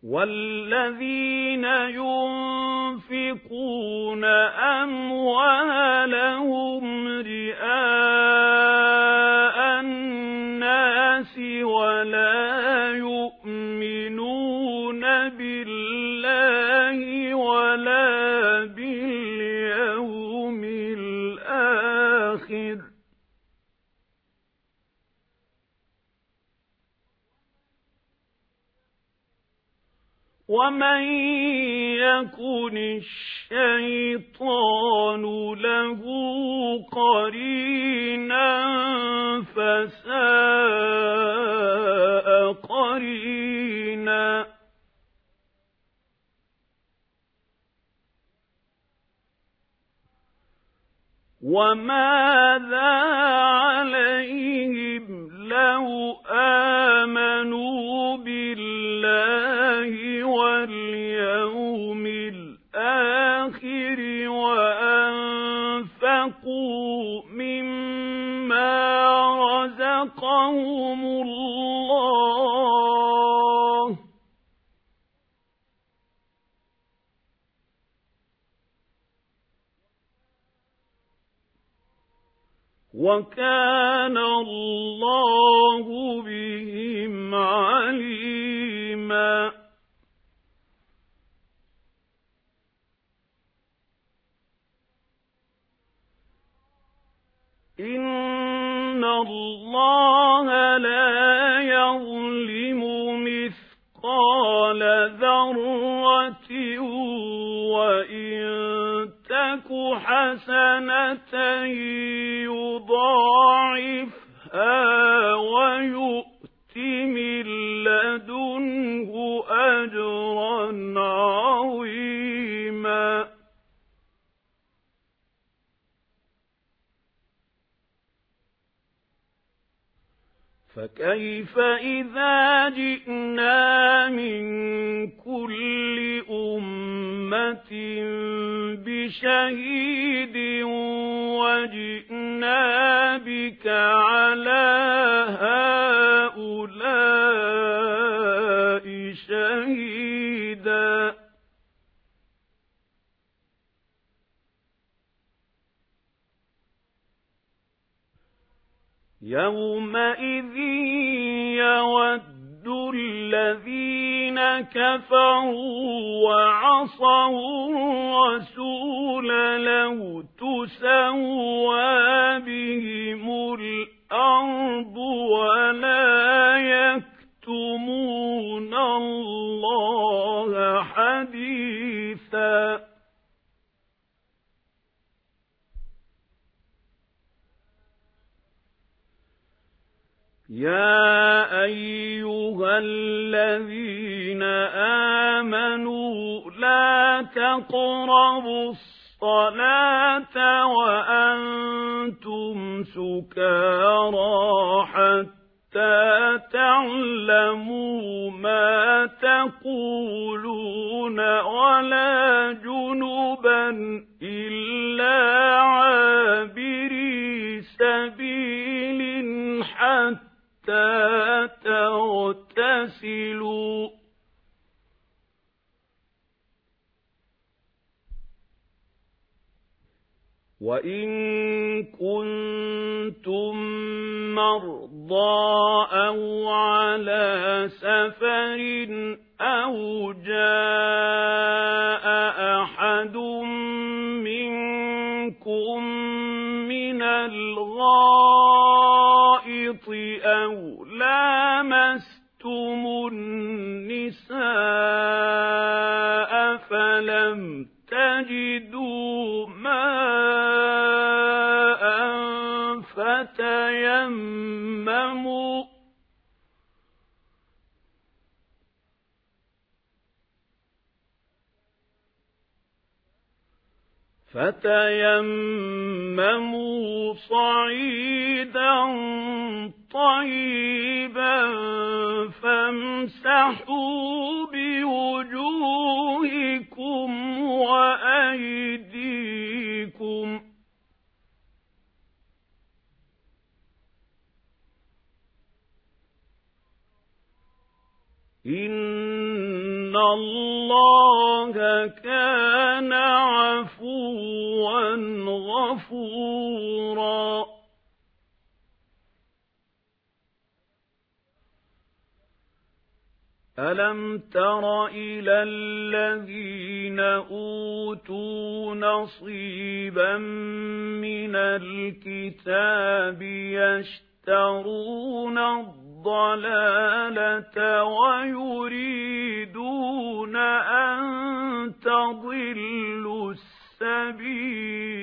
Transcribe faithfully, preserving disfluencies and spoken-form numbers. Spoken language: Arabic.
وَالَّذِينَ يُنفِقُونَ أَمْوَالَهُمْ رِئَاءَ النَّاسِ وَلَا يُؤْمِنُونَ بِاللَّهِ وَلَا بِالْيَوْمِ الْآخِرِ وَمَن يَكُنِ الشَّيْطَانُ لَهُ قَرِينًا فَسَاءَ قَرِينًا وَمَاذَا عَلَيْهِمْ لَوْ آمَنُوا بِاللَّهِ وَالْيَوْمِ الْآخِرِ وَأَنفَقُوا مِمَّا رَزَقَهُمُ اللَّهُ وَكَانَ اللَّهُ بِهِمْ عَلِيمًا إِنَّ اللَّهَ لَا يَظْلِمُ مِثْقَالَ ذَرَّةٍ وَإِن تَكُ حَسَنَةً يُضَاعِفْهَا وَيُؤْتِ مِن لَّدُنْهُ أَجْرًا عَظِيمًا فَكَيْفَ إِذَا جِئْنَا مِن كُلِّ أُمَّةٍ بِشَهِيدٍ وَجِئْنَا بِكَ عَلَى هَٰؤُلَاءِ شَهِيدًا يَوْمَئِذٍ يَوَدُّ الَّذِينَ كَفَرُوا وَعَصَوُا الرَّسُولَ لَوْ تُسَوَّىٰ بِهِمُ الْأَرْضُ وَلَا يَكْتُمُونَ اللَّهَ حَدِيثًا يَا أَيُّهَا الَّذِينَ آمَنُوا لَا تَقْرَبُوا الصَّلَاةَ وَأَنتُمْ سُكَارَىٰ حَتَّىٰ تَعْلَمُوا مَا تَقُولُونَ وَلَا جُنُبًا إِلَّا عَابِرِي سَبِيلٍ حَتَّىٰ تَغْتَسِلُوا ۚ وَإِن كُنتُم مَّرْضَىٰ أَوْ عَلَىٰ سَفَرٍ أَوْ جَاءَ أَحَدٌ مِّنكُم مِّنَ الْغَائِطِ أَوْ لَامَسْتُمُ النِّسَاءَ فَلَمْ تَجِدُوا مَاءً فَتَيَمَّمُوا فَتَيَمَّمُوا صَعِيدًا طَيِّبًا فَامْسَحُوا بِوُجُوهِكُمْ وَأَيْدِيكُمْ ۗ إِنَّ إِنَّ اللَّهَ كَانَ عَفُوًّا غَفُورًا. أَلَمْ تَرَ إِلَى الَّذِينَ أُوتُوا نَصِيبًا مِنَ الْكِتَابِ يَشْتَرُونَ الضَّلَالَةَ وَيُرِيدُونَ أَن تَضِلُّوا السَّبِيلَ